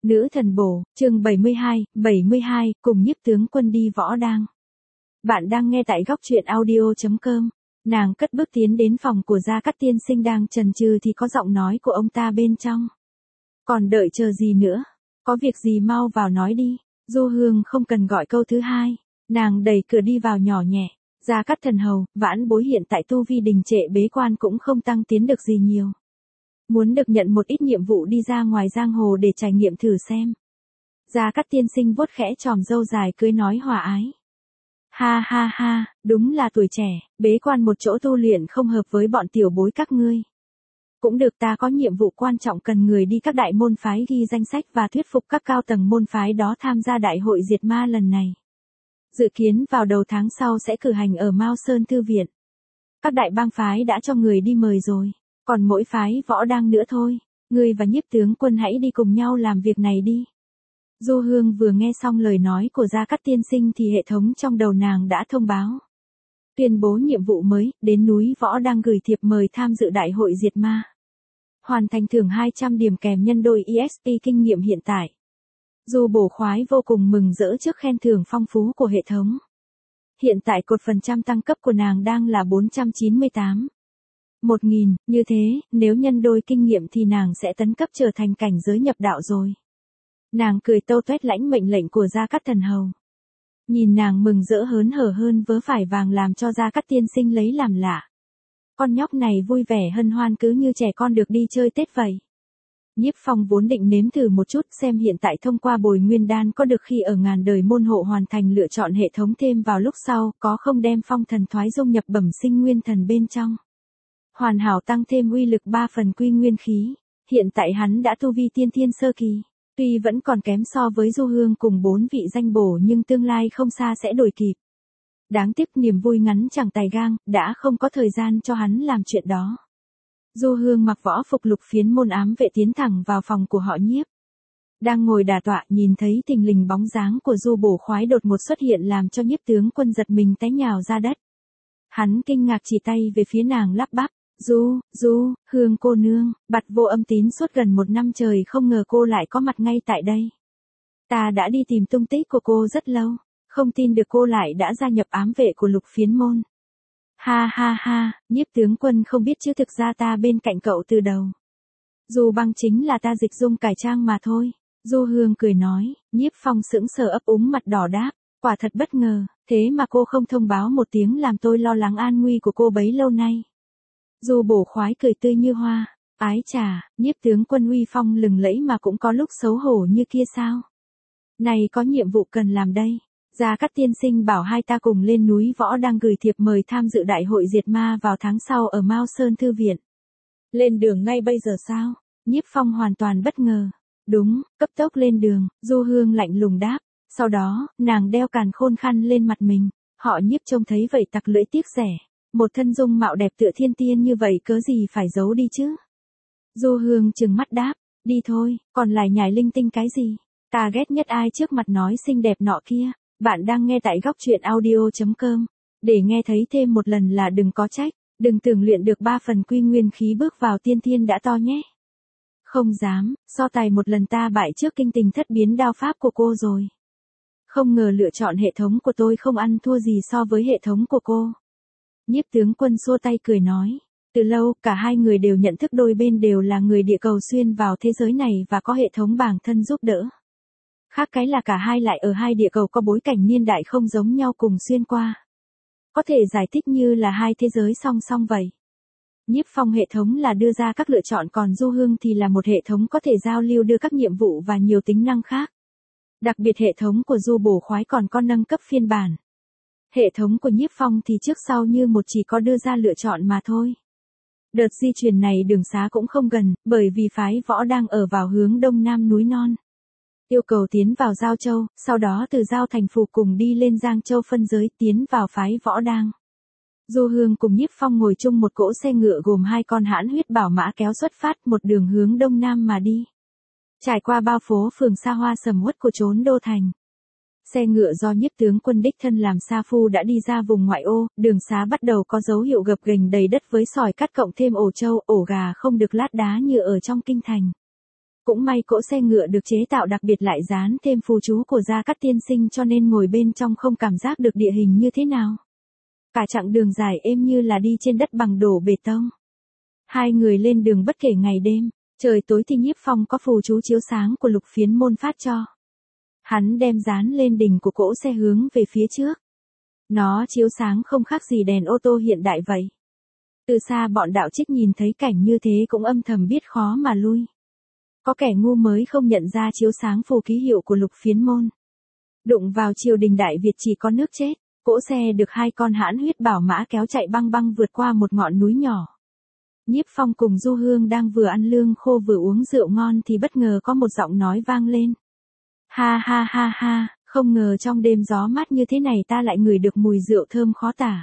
Nữ thần bổ, chương 72, cùng Nhiếp tướng quân đi võ đang. Bạn đang nghe tại góc truyện audio.com. Nàng cất bước tiến đến phòng của Gia Cát tiên sinh đang chần chừ thì có giọng nói của ông ta bên trong. Còn đợi chờ gì nữa? Có việc gì mau vào nói đi. Du Hương không cần gọi câu thứ hai. Nàng đẩy cửa đi vào nhỏ nhẹ. Gia Cát thần hầu, vãn bối hiện tại tu vi đình trệ bế quan cũng không tăng tiến được gì nhiều. Muốn được nhận một ít nhiệm vụ đi ra ngoài giang hồ để trải nghiệm thử xem. Gia Cát tiên sinh vuốt khẽ chòm râu dài cười nói hòa ái. Ha ha ha, đúng là tuổi trẻ, bế quan một chỗ tu luyện không hợp với bọn tiểu bối các ngươi. Cũng được, ta có nhiệm vụ quan trọng cần người đi các đại môn phái ghi danh sách và thuyết phục các cao tầng môn phái đó tham gia đại hội diệt ma lần này. Dự kiến vào đầu tháng sau sẽ cử hành ở Mao Sơn Thư Viện. Các đại bang phái đã cho người đi mời rồi. Còn mỗi phái võ đang nữa thôi, ngươi và Nhiếp tướng quân hãy đi cùng nhau làm việc này đi. Du Hương vừa nghe xong lời nói của Gia Cát tiên sinh thì hệ thống trong đầu nàng đã thông báo. Tuyên bố nhiệm vụ mới, đến núi võ đang gửi thiệp mời tham dự đại hội diệt ma. Hoàn thành thưởng 200 điểm kèm nhân đôi EXP kinh nghiệm hiện tại. Du Bổ Khoái vô cùng mừng rỡ trước khen thưởng phong phú của hệ thống. Hiện tại cột phần trăm tăng cấp của nàng đang là 498. 1000, như thế, nếu nhân đôi kinh nghiệm thì nàng sẽ tấn cấp trở thành cảnh giới nhập đạo rồi. Nàng cười tâu tuét lãnh mệnh lệnh của Gia Cát thần hầu. Nhìn nàng mừng rỡ hớn hở hơn vớ phải vàng làm cho Gia Cát tiên sinh lấy làm lạ. Con nhóc này vui vẻ hân hoan cứ như trẻ con được đi chơi Tết vậy. Nhiếp Phong vốn định nếm thử một chút xem hiện tại thông qua bồi nguyên đan có được khi ở ngàn đời môn hộ hoàn thành lựa chọn hệ thống thêm vào lúc sau có không đem phong thần thoái dung nhập bẩm sinh nguyên thần bên trong. Hoàn hảo tăng thêm uy lực 3 phần quy nguyên khí, hiện tại hắn đã tu vi tiên thiên sơ kỳ, tuy vẫn còn kém so với Du Hương cùng 4 vị danh bổ nhưng tương lai không xa sẽ đổi kịp. Đáng tiếc niềm vui ngắn chẳng tài gang, đã không có thời gian cho hắn làm chuyện đó. Du Hương mặc võ phục lục phiến môn ám vệ tiến thẳng vào phòng của họ Nhiếp. Đang ngồi đả tọa nhìn thấy thình lình bóng dáng của Du Bổ Khoái đột ngột xuất hiện làm cho Nhiếp tướng quân giật mình té nhào ra đất. Hắn kinh ngạc chỉ tay về phía nàng lắp bắp. Hương cô nương, bặt vô âm tín suốt gần 1 năm trời không ngờ cô lại có mặt ngay tại đây. Ta đã đi tìm tung tích của cô rất lâu, không tin được cô lại đã gia nhập ám vệ của lục phiến môn. Ha ha ha, Nhiếp tướng quân không biết chứ thực ra ta bên cạnh cậu từ đầu. Du Băng chính là ta dịch dung cải trang mà thôi. Du Hương cười nói, Nhiếp Phong sững sờ ấp úng mặt đỏ đáp, quả thật bất ngờ, thế mà cô không thông báo một tiếng làm tôi lo lắng an nguy của cô bấy lâu nay. Du Bổ Khoái cười tươi như hoa, ái chà, Nhiếp tướng quân uy phong lừng lẫy mà cũng có lúc xấu hổ như kia sao? Này có nhiệm vụ cần làm đây. Gia Cát tiên sinh bảo hai ta cùng lên núi võ đang gửi thiệp mời tham dự đại hội diệt ma vào tháng sau ở Mao Sơn Thư Viện. Lên đường ngay bây giờ sao? Nhiếp Phong hoàn toàn bất ngờ. Đúng, cấp tốc lên đường, Du Hương lạnh lùng đáp. Sau đó, nàng đeo càn khôn khăn lên mặt mình. Họ Nhiếp trông thấy vậy tặc lưỡi tiếc rẻ. Một thân dung mạo đẹp tựa thiên tiên như vậy cớ gì phải giấu đi chứ? Du Hương trừng mắt đáp, đi thôi, còn lại nhảy linh tinh cái gì? Ta ghét nhất ai trước mặt nói xinh đẹp nọ kia. Bạn đang nghe tại góc truyện audio.com. Để nghe thấy thêm một lần là đừng có trách, đừng tưởng luyện được 3 phần quy nguyên khí bước vào tiên thiên đã to nhé. Không dám, so tài một lần ta bại trước kinh tình thất biến đao pháp của cô rồi. Không ngờ lựa chọn hệ thống của tôi không ăn thua gì so với hệ thống của cô. Nhiếp tướng quân xua tay cười nói, từ lâu cả hai người đều nhận thức đôi bên đều là người địa cầu xuyên vào thế giới này và có hệ thống bản thân giúp đỡ. Khác cái là cả hai lại ở hai địa cầu có bối cảnh niên đại không giống nhau cùng xuyên qua. Có thể giải thích như là hai thế giới song song vậy. Nhiếp Phong hệ thống là đưa ra các lựa chọn còn Du Hương thì là một hệ thống có thể giao lưu đưa các nhiệm vụ và nhiều tính năng khác. Đặc biệt hệ thống của Du Bổ Khoái còn có nâng cấp phiên bản. Hệ thống của Nhiếp Phong thì trước sau như một chỉ có đưa ra lựa chọn mà thôi. Đợt di chuyển này đường xá cũng không gần, bởi vì phái võ đang ở vào hướng đông nam núi non. Yêu cầu tiến vào Giao Châu, sau đó từ Giao Thành Phủ cùng đi lên Giang Châu phân giới tiến vào phái võ đang. Du Hương cùng Nhiếp Phong ngồi chung một cỗ xe ngựa gồm 2 con hãn huyết bảo mã kéo xuất phát một đường hướng đông nam mà đi. Trải qua bao phố phường xa hoa sầm uất của trốn đô thành. Xe ngựa do Nhiếp tướng quân đích thân làm sa phu đã đi ra vùng ngoại ô, đường xá bắt đầu có dấu hiệu gập ghềnh đầy đất với sỏi cát cộng thêm ổ trâu, ổ gà không được lát đá như ở trong kinh thành. Cũng may cỗ xe ngựa được chế tạo đặc biệt lại dán thêm phù chú của Gia Cát tiên sinh cho nên ngồi bên trong không cảm giác được địa hình như thế nào. Cả chặng đường dài êm như là đi trên đất bằng đổ bê tông. Hai người lên đường bất kể ngày đêm, trời tối thì Nhiếp Phong có phù chú chiếu sáng của Lục Phiến Môn phát cho. Hắn đem dán lên đỉnh của cỗ xe hướng về phía trước. Nó chiếu sáng không khác gì đèn ô tô hiện đại vậy. Từ xa bọn đạo trích nhìn thấy cảnh như thế cũng âm thầm biết khó mà lui. Có kẻ ngu mới không nhận ra chiếu sáng phù ký hiệu của Lục Phiến Môn. Đụng vào triều đình Đại Việt chỉ có nước chết, cỗ xe được hai con hãn huyết bảo mã kéo chạy băng băng vượt qua một ngọn núi nhỏ. Nhiếp Phong cùng Du Hương đang vừa ăn lương khô vừa uống rượu ngon thì bất ngờ có một giọng nói vang lên. Ha ha ha ha, không ngờ trong đêm gió mát như thế này ta lại ngửi được mùi rượu thơm khó tả.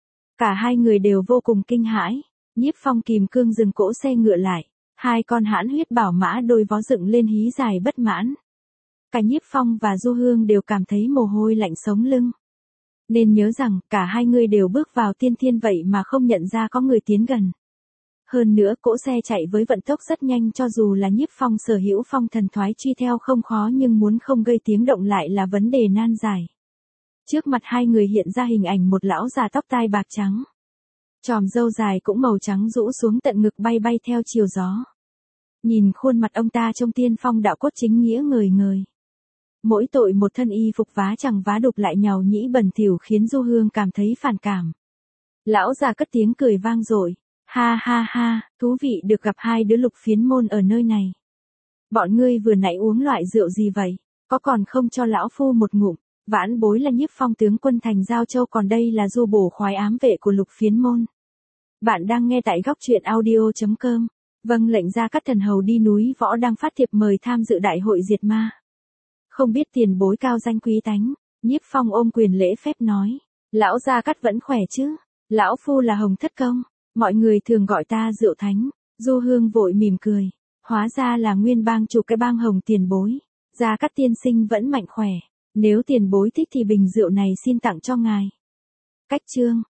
Cả hai người đều vô cùng kinh hãi. Nhiếp Phong kìm cương dừng cỗ xe ngựa lại. Hai con hãn huyết bảo mã đôi vó dựng lên hí dài bất mãn. Cả Nhiếp Phong và Du Hương đều cảm thấy mồ hôi lạnh sống lưng. Nên nhớ rằng cả hai người đều bước vào tiên thiên vậy mà không nhận ra có người tiến gần. Hơn nữa cỗ xe chạy với vận tốc rất nhanh cho dù là Nhiếp Phong sở hữu phong thần thoái truy theo không khó nhưng muốn không gây tiếng động lại là vấn đề nan giải. Trước mặt hai người hiện ra hình ảnh một lão già tóc tai bạc trắng. Chòm râu dài cũng màu trắng rũ xuống tận ngực bay bay theo chiều gió. Nhìn khuôn mặt ông ta trông tiên phong đạo cốt chính nghĩa ngời ngời. Mỗi tội một thân y phục vá chẳng vá đục lại nhàu nhĩ bẩn thỉu khiến Du Hương cảm thấy phản cảm. Lão già cất tiếng cười vang dội. Ha ha ha, thú vị được gặp hai đứa Lục Phiến Môn ở nơi này. Bọn ngươi vừa nãy uống loại rượu gì vậy? Có còn không cho lão phu một ngụm? Vãn bối là Nhiếp Phong tướng quân thành Giao Châu còn đây là Du Bổ khoái ám vệ của Lục Phiến Môn. Bạn đang nghe tại góc truyện audio.com. Vâng, lệnh Gia Cát thần hầu đi núi Võ đang phát thiệp mời tham dự đại hội diệt ma. Không biết tiền bối cao danh quý tánh, Nhiếp Phong ôm quyền lễ phép nói. Lão Gia Cát vẫn khỏe chứ? Lão phu là Hồng Thất Công. Mọi người thường gọi ta Rượu Thánh. Du Hương vội mỉm cười. Hóa ra là nguyên bang chủ cái bang Hồng tiền bối. Gia Cát tiên sinh vẫn mạnh khỏe. Nếu tiền bối thích thì bình rượu này xin tặng cho ngài. Cách chương.